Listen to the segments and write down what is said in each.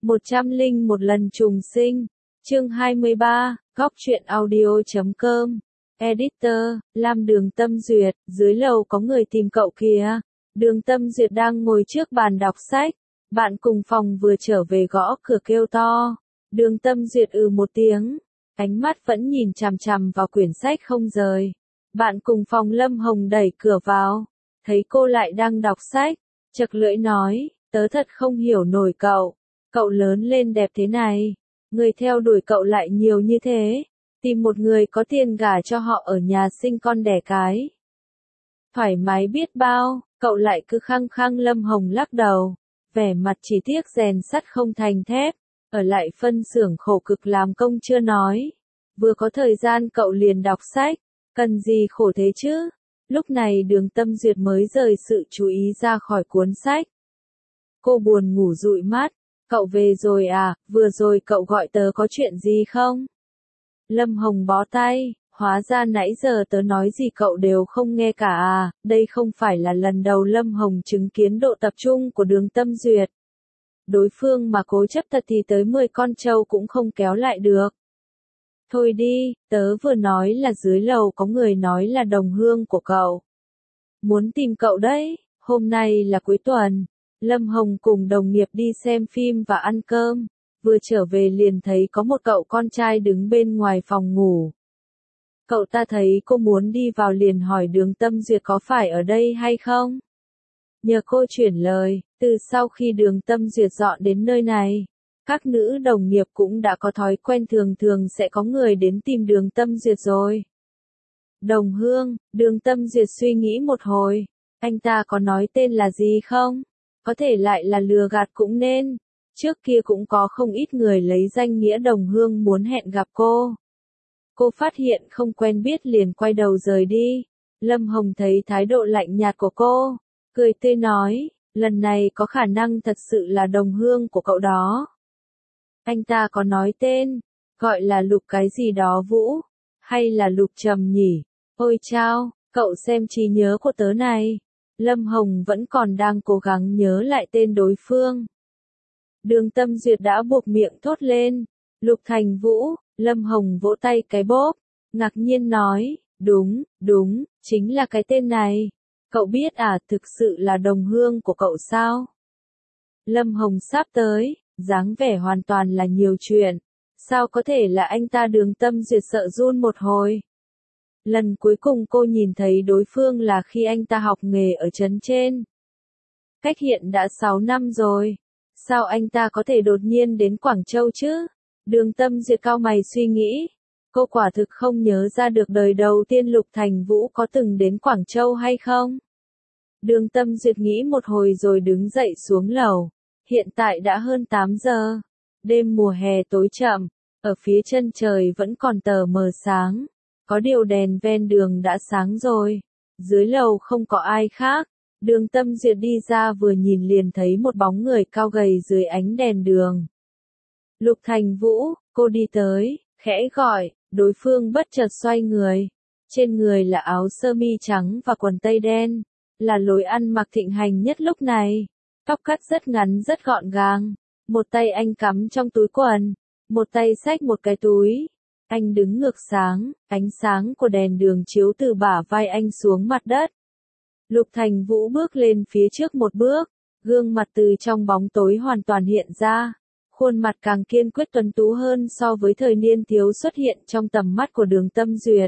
101 lần trùng sinh. Chương 23, Góc truyện audio.com. Editor, Lam. Đường Tâm Duyệt, dưới lầu có người tìm cậu kìa. Đường Tâm Duyệt đang ngồi trước bàn đọc sách. Bạn cùng phòng vừa trở về gõ cửa kêu to. Đường Tâm Duyệt một tiếng. Ánh mắt vẫn nhìn chằm chằm vào quyển sách không rời. Bạn cùng phòng Lâm Hồng đẩy cửa vào. Thấy cô lại đang đọc sách. Chật lưỡi nói, tớ thật không hiểu nổi cậu. Cậu lớn lên đẹp thế này. Người theo đuổi cậu lại nhiều như thế. Tìm một người có tiền gả cho họ ở nhà sinh con đẻ cái. Thoải mái biết bao, cậu lại cứ khăng khăng. Lâm Hồng lắc đầu. Vẻ mặt chỉ tiếc rèn sắt không thành thép. Ở lại phân xưởng khổ cực làm công chưa nói. Vừa có thời gian cậu liền đọc sách. Cần gì khổ thế chứ? Lúc này Đường Tâm Duyệt mới rời sự chú ý ra khỏi cuốn sách. Cô buồn ngủ dụi mắt. Cậu về rồi à, vừa rồi cậu gọi tớ có chuyện gì không? Lâm Hồng bó tay, hóa ra nãy giờ tớ nói gì cậu đều không nghe cả à, đây không phải là lần đầu Lâm Hồng chứng kiến độ tập trung của Đường Tâm Duyệt. Đối phương mà cố chấp thật thì tới 10 con trâu cũng không kéo lại được. Thôi đi, tớ vừa nói là dưới lầu có người nói là đồng hương của cậu. Muốn tìm cậu đấy, hôm nay là cuối tuần. Lâm Hồng cùng đồng nghiệp đi xem phim và ăn cơm, vừa trở về liền thấy có một cậu con trai đứng bên ngoài phòng ngủ. Cậu ta thấy cô muốn đi vào liền hỏi Đường Tâm Duyệt có phải ở đây hay không? Nhờ cô chuyển lời, từ sau khi Đường Tâm Duyệt dọn đến nơi này, các nữ đồng nghiệp cũng đã có thói quen thường thường sẽ có người đến tìm Đường Tâm Duyệt rồi. Đồng hương, Đường Tâm Duyệt suy nghĩ một hồi, anh ta có nói tên là gì không? Có thể lại là lừa gạt cũng nên. Trước kia cũng có không ít người lấy danh nghĩa đồng hương muốn hẹn gặp cô. Cô phát hiện không quen biết liền quay đầu rời đi. Lâm Hồng thấy thái độ lạnh nhạt của cô, cười tươi nói, lần này có khả năng thật sự là đồng hương của cậu đó. Anh ta có nói tên, gọi là Lục cái gì đó Vũ, hay là Lục Trầm nhỉ? Ôi chao, cậu xem trí nhớ của tớ này. Lâm Hồng vẫn còn đang cố gắng nhớ lại tên đối phương. Đường Tâm Duyệt đã buộc miệng thốt lên. Lục Thành Vũ. Lâm Hồng vỗ tay cái bóp, ngạc nhiên nói, đúng, chính là cái tên này. Cậu biết à, thực sự là đồng hương của cậu sao? Lâm Hồng sắp tới, dáng vẻ hoàn toàn là nhiều chuyện. Sao có thể là anh ta? Đường Tâm Duyệt sợ run một hồi. Lần cuối cùng cô nhìn thấy đối phương là khi anh ta học nghề ở trấn trên. Cách hiện đã 6 năm rồi. Sao anh ta có thể đột nhiên đến Quảng Châu chứ? Đường Tâm Duyệt cau mày suy nghĩ. Cô quả thực không nhớ ra được đời đầu tiên Lục Thành Vũ có từng đến Quảng Châu hay không? Đường Tâm Duyệt nghĩ một hồi rồi đứng dậy xuống lầu. Hiện tại đã hơn 8 giờ. Đêm mùa hè tối chậm. Ở phía chân trời vẫn còn tờ mờ sáng. Có điều đèn ven đường đã sáng rồi. Dưới lầu không có ai khác. Đường Tâm Duyệt đi ra vừa nhìn liền thấy một bóng người cao gầy dưới ánh đèn đường. Lục Thành Vũ, cô đi tới, khẽ gọi, đối phương bất chợt xoay người. Trên người là áo sơ mi trắng và quần tây đen, là lối ăn mặc thịnh hành nhất lúc này. Tóc cắt rất ngắn rất gọn gàng, một tay anh cắm trong túi quần, một tay xách một cái túi. Anh đứng ngược sáng, ánh sáng của đèn đường chiếu từ bả vai anh xuống mặt đất. Lục Thành Vũ bước lên phía trước một bước, gương mặt từ trong bóng tối hoàn toàn hiện ra. Khuôn mặt càng kiên quyết tuấn tú hơn so với thời niên thiếu xuất hiện trong tầm mắt của Đường Tâm Duyệt.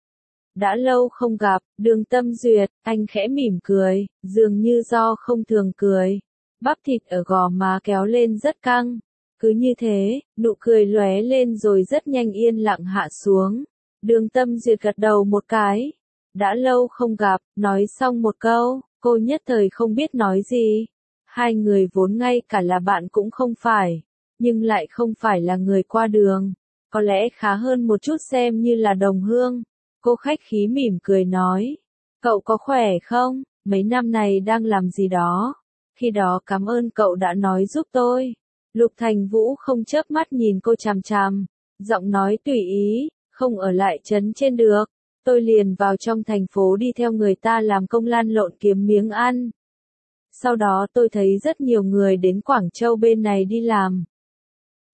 Đã lâu không gặp, Đường Tâm Duyệt, anh khẽ mỉm cười, dường như do không thường cười. Bắp thịt ở gò má kéo lên rất căng. Cứ như thế, nụ cười lóe lên rồi rất nhanh yên lặng hạ xuống. Đường Tâm Duyệt gật đầu một cái. Đã lâu không gặp, nói xong một câu, cô nhất thời không biết nói gì. Hai người vốn ngay cả là bạn cũng không phải, nhưng lại không phải là người qua đường. Có lẽ khá hơn một chút xem như là đồng hương. Cô khách khí mỉm cười nói, cậu có khỏe không? Mấy năm này đang làm gì đó? Khi đó cảm ơn cậu đã nói giúp tôi. Lục Thành Vũ không chớp mắt nhìn cô chằm chằm, giọng nói tùy ý, không ở lại trấn trên được. Tôi liền vào trong thành phố đi theo người ta làm công lăn lộn kiếm miếng ăn. Sau đó tôi thấy rất nhiều người đến Quảng Châu bên này đi làm.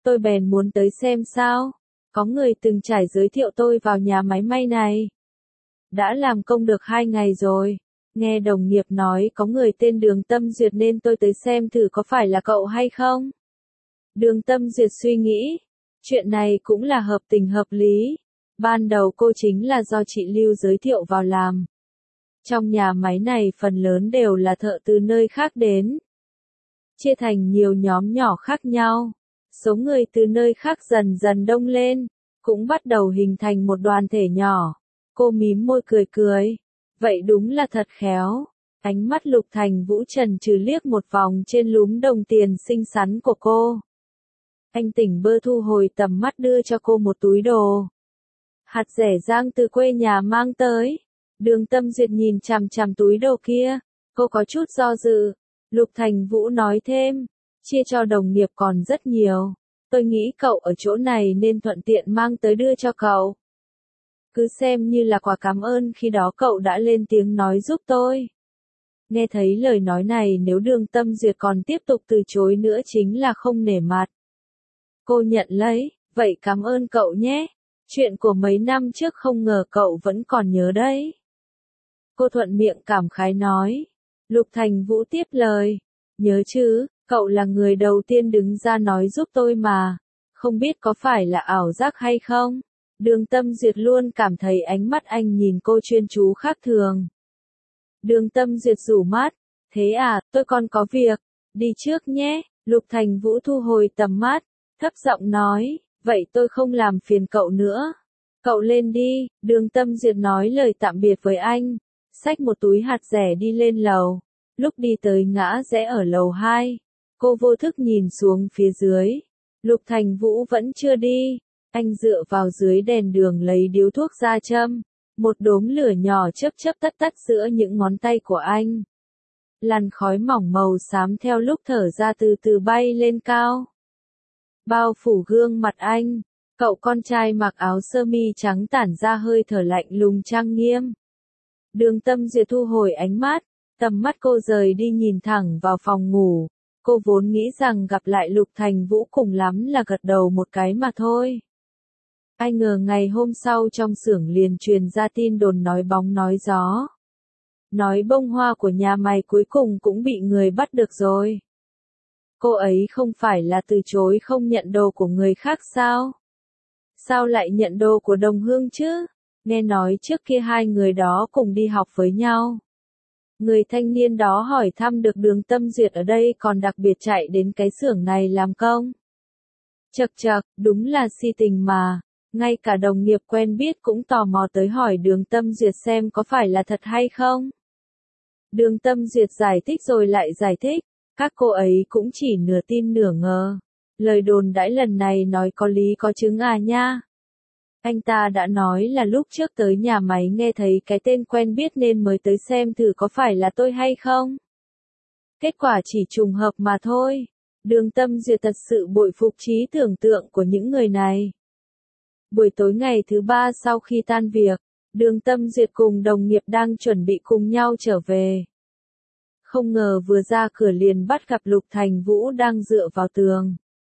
tôi bèn muốn tới xem sao. Có người từng trải giới thiệu tôi vào nhà máy may này. Đã làm công được 2 ngày rồi. Nghe đồng nghiệp nói có người tên Đường Tâm Duyệt nên tôi tới xem thử có phải là cậu hay không. Đường Tâm Duyệt suy nghĩ. Chuyện này cũng là hợp tình hợp lý. Ban đầu cô chính là do chị Lưu giới thiệu vào làm. Trong nhà máy này phần lớn đều là thợ từ nơi khác đến. Chia thành nhiều nhóm nhỏ khác nhau. Số người từ nơi khác dần dần đông lên, cũng bắt đầu hình thành một đoàn thể nhỏ. Cô mím môi cười cười. Vậy đúng là thật khéo. Ánh mắt Lục Thành Vũ trần trừ liếc một vòng trên lúm đồng tiền xinh xắn của cô. Anh tỉnh bơ thu hồi tầm mắt đưa cho cô một túi đồ. Hạt rẻ rang từ quê nhà mang tới. Đường Tâm Duyệt nhìn chằm chằm túi đồ kia. Cô có chút do dự. Lục Thành Vũ nói thêm. Chia cho đồng nghiệp còn rất nhiều. Tôi nghĩ cậu ở chỗ này nên thuận tiện mang tới đưa cho cậu. Cứ xem như là quà cảm ơn khi đó cậu đã lên tiếng nói giúp tôi. Nghe thấy lời nói này nếu Đường Tâm Duyệt còn tiếp tục từ chối nữa chính là không nể mặt. Cô nhận lấy, vậy cảm ơn cậu nhé. Chuyện của mấy năm trước không ngờ cậu vẫn còn nhớ đấy. Cô thuận miệng cảm khái nói. Lục Thành Vũ tiếp lời. Nhớ chứ, cậu là người đầu tiên đứng ra nói giúp tôi mà. Không biết có phải là ảo giác hay không? Đường Tâm Duyệt luôn cảm thấy ánh mắt anh nhìn cô chuyên chú khác thường. Đường Tâm Duyệt rủ mắt. Thế à, tôi còn có việc. Đi trước nhé. Lục Thành Vũ thu hồi tầm mắt. Thấp giọng nói. Vậy tôi không làm phiền cậu nữa. Cậu lên đi. Đường Tâm Duyệt nói lời tạm biệt với anh. Xách một túi hạt rẻ đi lên lầu. Lúc đi tới ngã rẽ ở lầu 2. Cô vô thức nhìn xuống phía dưới. Lục Thành Vũ vẫn chưa đi. Anh dựa vào dưới đèn đường lấy điếu thuốc ra châm. Một đốm lửa nhỏ chớp chớp tắt tắt giữa những ngón tay của anh. Làn khói mỏng màu xám theo lúc thở ra từ từ bay lên cao. Bao phủ gương mặt anh. Cậu con trai mặc áo sơ mi trắng tản ra hơi thở lạnh lùng trang nghiêm. Đường Tâm Duyệt thu hồi ánh mắt. Tầm mắt cô rời đi nhìn thẳng vào phòng ngủ. Cô vốn nghĩ rằng gặp lại Lục Thành Vũ cùng lắm là gật đầu một cái mà thôi. Ai ngờ ngày hôm sau trong xưởng liền truyền ra tin đồn nói bóng nói gió. Nói bông hoa của nhà mày cuối cùng cũng bị người bắt được rồi. Cô ấy không phải là từ chối không nhận đồ của người khác sao? Sao lại nhận đồ của đồng hương chứ? Nghe nói trước kia hai người đó cùng đi học với nhau. Người thanh niên đó hỏi thăm được Đường Tâm Duyệt ở đây còn đặc biệt chạy đến cái xưởng này làm công. Chậc chậc, đúng là si tình mà. Ngay cả đồng nghiệp quen biết cũng tò mò tới hỏi Đường Tâm Duyệt xem có phải là thật hay không. Đường Tâm Duyệt giải thích rồi lại giải thích. Các cô ấy cũng chỉ nửa tin nửa ngờ. Lời đồn đãi lần này nói có lý có chứng à nha. Anh ta đã nói là lúc trước tới nhà máy nghe thấy cái tên quen biết nên mới tới xem thử có phải là tôi hay không. Kết quả chỉ trùng hợp mà thôi. Đường Tâm Duyệt thật sự bội phục trí tưởng tượng của những người này. Buổi tối ngày thứ 3 sau khi tan việc, Đường Tâm Duyệt cùng đồng nghiệp đang chuẩn bị cùng nhau trở về. Không ngờ vừa ra cửa liền bắt gặp Lục Thành Vũ đang dựa vào tường.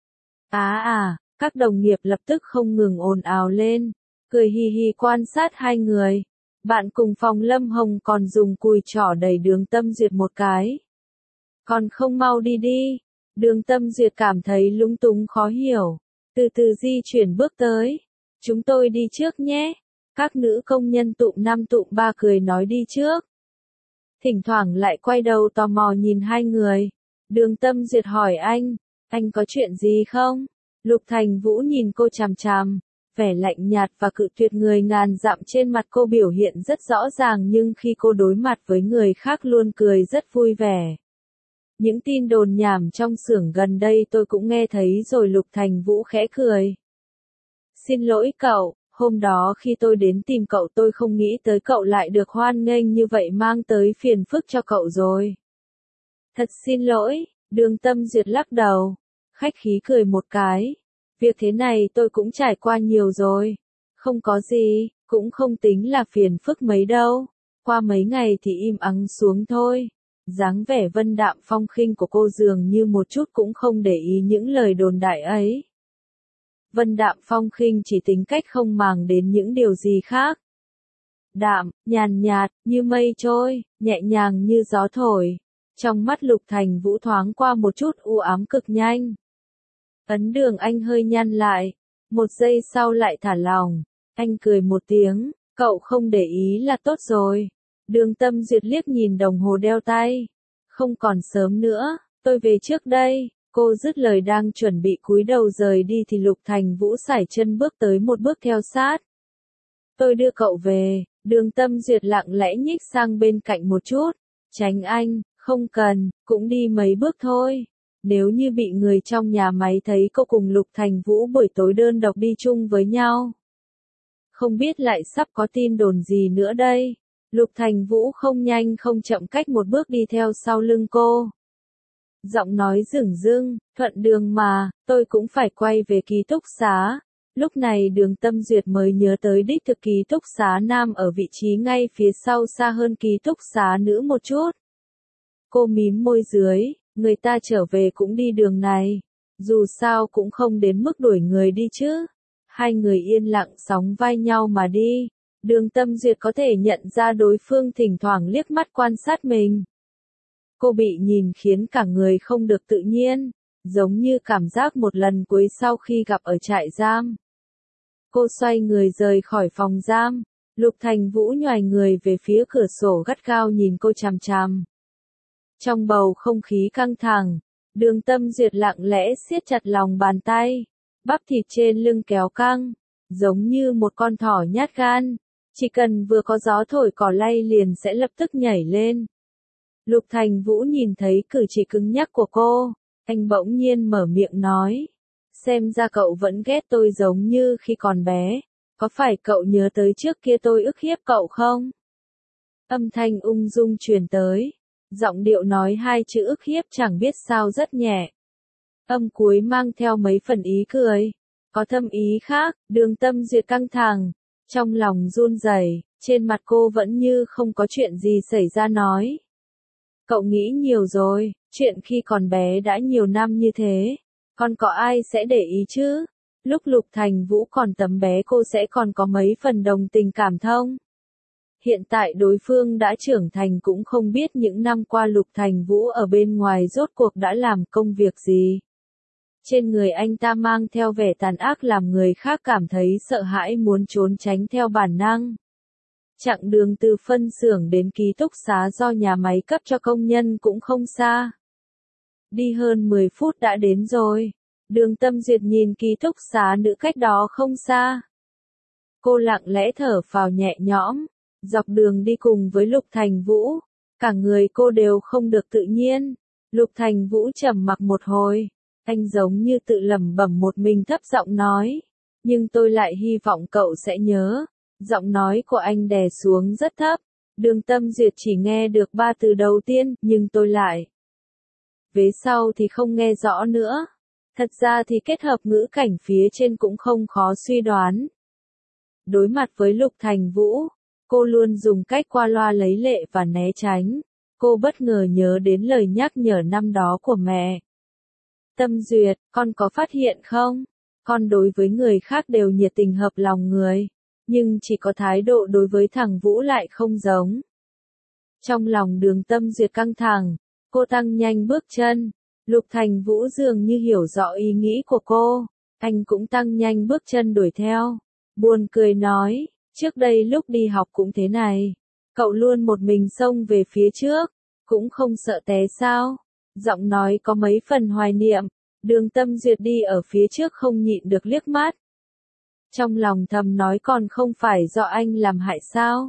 Các đồng nghiệp lập tức không ngừng ồn ào lên, cười hì hì quan sát hai người. Bạn cùng phòng Lâm Hồng còn dùng cùi trỏ đẩy Đường Tâm Duyệt một cái. Còn không mau đi đi. Đường Tâm Duyệt cảm thấy lúng túng khó hiểu. Từ từ di chuyển bước tới. Chúng tôi đi trước nhé. Các nữ công nhân tụm 5 tụm 3 cười nói đi trước. Thỉnh thoảng lại quay đầu tò mò nhìn hai người. Đường Tâm Duyệt hỏi anh có chuyện gì không? Lục Thành Vũ nhìn cô chằm chằm, vẻ lạnh nhạt và cự tuyệt người ngàn dặm trên mặt cô biểu hiện rất rõ ràng nhưng khi cô đối mặt với người khác luôn cười rất vui vẻ. Những tin đồn nhảm trong xưởng gần đây tôi cũng nghe thấy rồi. Lục Thành Vũ khẽ cười. Xin lỗi cậu, hôm đó khi tôi đến tìm cậu tôi không nghĩ tới cậu lại được hoan nghênh như vậy mang tới phiền phức cho cậu rồi. Thật xin lỗi, Đường Tâm Duyệt lắc đầu. Khách khí cười một cái. Việc thế này tôi cũng trải qua nhiều rồi. Không có gì, cũng không tính là phiền phức mấy đâu. Qua mấy ngày thì im ắng xuống thôi. Dáng vẻ vân đạm phong khinh của cô dường như một chút cũng không để ý những lời đồn đại ấy. Vân đạm phong khinh chỉ tính cách không màng đến những điều gì khác. Đạm, nhàn nhạt, như mây trôi, nhẹ nhàng như gió thổi. Trong mắt Lục Thành Vũ thoáng qua một chút u ám cực nhanh. Ấn Đường Anh hơi nhăn lại, một giây sau lại thả lỏng. Anh cười một tiếng, cậu không để ý là tốt rồi. Đường Tâm Duyệt liếc nhìn đồng hồ đeo tay. Không còn sớm nữa, tôi về trước đây. Cô dứt lời đang chuẩn bị cúi đầu rời đi thì Lục Thành Vũ sải chân bước tới một bước theo sát. Tôi đưa cậu về. Đường Tâm Duyệt lặng lẽ nhích sang bên cạnh một chút. Tránh anh, không cần, cũng đi mấy bước thôi. Nếu như bị người trong nhà máy thấy cô cùng Lục Thành Vũ buổi tối đơn độc đi chung với nhau. Không biết lại sắp có tin đồn gì nữa đây. Lục Thành Vũ không nhanh không chậm cách một bước đi theo sau lưng cô. Giọng nói dửng dưng, thuận đường mà, tôi cũng phải quay về ký túc xá. Lúc này Đường Tâm Duyệt mới nhớ tới đích thực ký túc xá nam ở vị trí ngay phía sau xa hơn ký túc xá nữ một chút. Cô mím môi dưới, người ta trở về cũng đi đường này. Dù sao cũng không đến mức đuổi người đi chứ. Hai người yên lặng sóng vai nhau mà đi. Đường Tâm Duyệt có thể nhận ra đối phương thỉnh thoảng liếc mắt quan sát mình. Cô bị nhìn khiến cả người không được tự nhiên, giống như cảm giác một lần cuối sau khi gặp ở trại giam. Cô xoay người rời khỏi phòng giam, Lục Thành Vũ nhoài người về phía cửa sổ gắt gao nhìn cô chằm chằm. Trong bầu không khí căng thẳng, Đường Tâm Duyệt lặng lẽ siết chặt lòng bàn tay, bắp thịt trên lưng kéo căng, giống như một con thỏ nhát gan, chỉ cần vừa có gió thổi cỏ lay liền sẽ lập tức nhảy lên. Lục Thành Vũ nhìn thấy cử chỉ cứng nhắc của cô, anh bỗng nhiên mở miệng nói. Xem ra cậu vẫn ghét tôi giống như khi còn bé, có phải cậu nhớ tới trước kia tôi ức hiếp cậu không? Âm thanh ung dung truyền tới, giọng điệu nói hai chữ ức hiếp chẳng biết sao rất nhẹ. Âm cuối mang theo mấy phần ý cười, có thâm ý khác. Đường Tâm Duyệt căng thẳng, trong lòng run rẩy, trên mặt cô vẫn như không có chuyện gì xảy ra nói. Cậu nghĩ nhiều rồi, chuyện khi còn bé đã nhiều năm như thế, còn có ai sẽ để ý chứ? Lúc Lục Thành Vũ còn tấm bé cô sẽ còn có mấy phần đồng tình cảm thông. Hiện tại đối phương đã trưởng thành cũng không biết những năm qua Lục Thành Vũ ở bên ngoài rốt cuộc đã làm công việc gì. Trên người anh ta mang theo vẻ tàn ác làm người khác cảm thấy sợ hãi muốn trốn tránh theo bản năng. Chặng đường từ phân xưởng đến ký túc xá do nhà máy cấp cho công nhân cũng không xa. Đi hơn 10 phút đã đến rồi. Đường Tâm Duyệt nhìn ký túc xá nữ cách đó không xa. Cô lặng lẽ thở phào nhẹ nhõm, dọc đường đi cùng với Lục Thành Vũ. Cả người cô đều không được tự nhiên. Lục Thành Vũ trầm mặc một hồi. Anh giống như tự lẩm bẩm một mình thấp giọng nói. Nhưng tôi lại hy vọng cậu sẽ nhớ. Giọng nói của anh đè xuống rất thấp. Đường Tâm Duyệt chỉ nghe được 3 từ đầu tiên, nhưng tôi lại. Vế sau thì không nghe rõ nữa. Thật ra thì kết hợp ngữ cảnh phía trên cũng không khó suy đoán. Đối mặt với Lục Thành Vũ, cô luôn dùng cách qua loa lấy lệ và né tránh. Cô bất ngờ nhớ đến lời nhắc nhở năm đó của mẹ. Tâm Duyệt, con có phát hiện không? Con đối với người khác đều nhiệt tình hợp lòng người. Nhưng chỉ có thái độ đối với thằng Vũ lại không giống. Trong lòng Đường Tâm Duyệt căng thẳng, cô tăng nhanh bước chân. Lục Thành Vũ dường như hiểu rõ ý nghĩ của cô, anh cũng tăng nhanh bước chân đuổi theo. Buồn cười nói, trước đây lúc đi học cũng thế này. Cậu luôn một mình xông về phía trước, cũng không sợ té sao. Giọng nói có mấy phần hoài niệm, Đường Tâm Duyệt đi ở phía trước không nhịn được liếc mắt. Trong lòng thầm nói còn không phải do anh làm hại sao.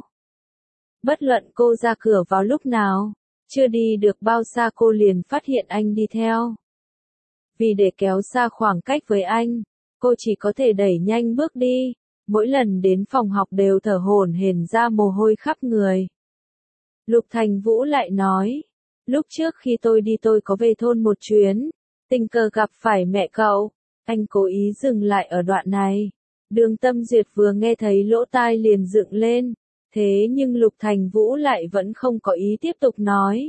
Bất luận cô ra cửa vào lúc nào, chưa đi được bao xa cô liền phát hiện anh đi theo. Vì để kéo xa khoảng cách với anh, cô chỉ có thể đẩy nhanh bước đi, mỗi lần đến phòng học đều thở hổn hển ra mồ hôi khắp người. Lục Thành Vũ lại nói, lúc trước khi tôi đi tôi có về thôn một chuyến, tình cờ gặp phải mẹ cậu, anh cố ý dừng lại ở đoạn này. Đường Tâm Duyệt vừa nghe thấy lỗ tai liền dựng lên, thế nhưng Lục Thành Vũ lại vẫn không có ý tiếp tục nói.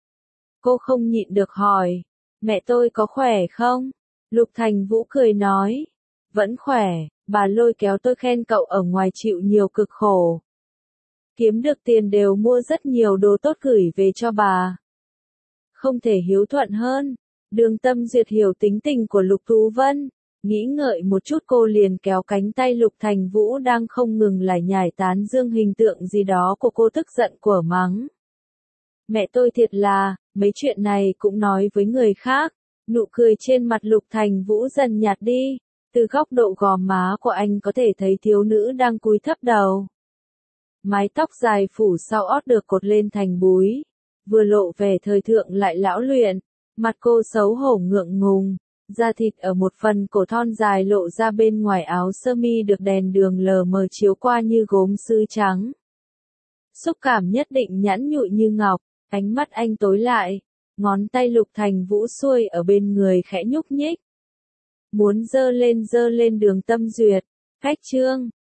Cô không nhịn được hỏi, mẹ tôi có khỏe không? Lục Thành Vũ cười nói, Vẫn khỏe, bà lôi kéo tôi khen cậu ở ngoài chịu nhiều cực khổ. Kiếm được tiền đều mua rất nhiều đồ tốt gửi về cho bà. Không thể hiếu thuận hơn. Đường Tâm Duyệt hiểu tính tình của Lục Tú Vân. Nghĩ ngợi một chút cô liền kéo cánh tay Lục Thành Vũ đang không ngừng lải nhải tán dương hình tượng gì đó của cô tức giận của mắng. Mẹ tôi thiệt là, mấy chuyện này cũng nói với người khác. Nụ cười trên mặt Lục Thành Vũ dần nhạt đi. Từ góc độ gò má của anh có thể thấy thiếu nữ đang cúi thấp đầu. Mái tóc dài phủ sau ót được cột lên thành búi. Vừa lộ vẻ thời thượng lại lão luyện. Mặt cô xấu hổ ngượng ngùng. Da thịt ở một phần cổ thon dài lộ ra bên ngoài áo sơ mi được đèn đường lờ mờ chiếu qua như gốm sứ trắng. Xúc cảm nhất định nhẵn nhụi như ngọc, ánh mắt anh tối lại, ngón tay Lục Thành Vũ xuôi ở bên người khẽ nhúc nhích. Muốn dơ lên Đường Tâm Duyệt, khách trương,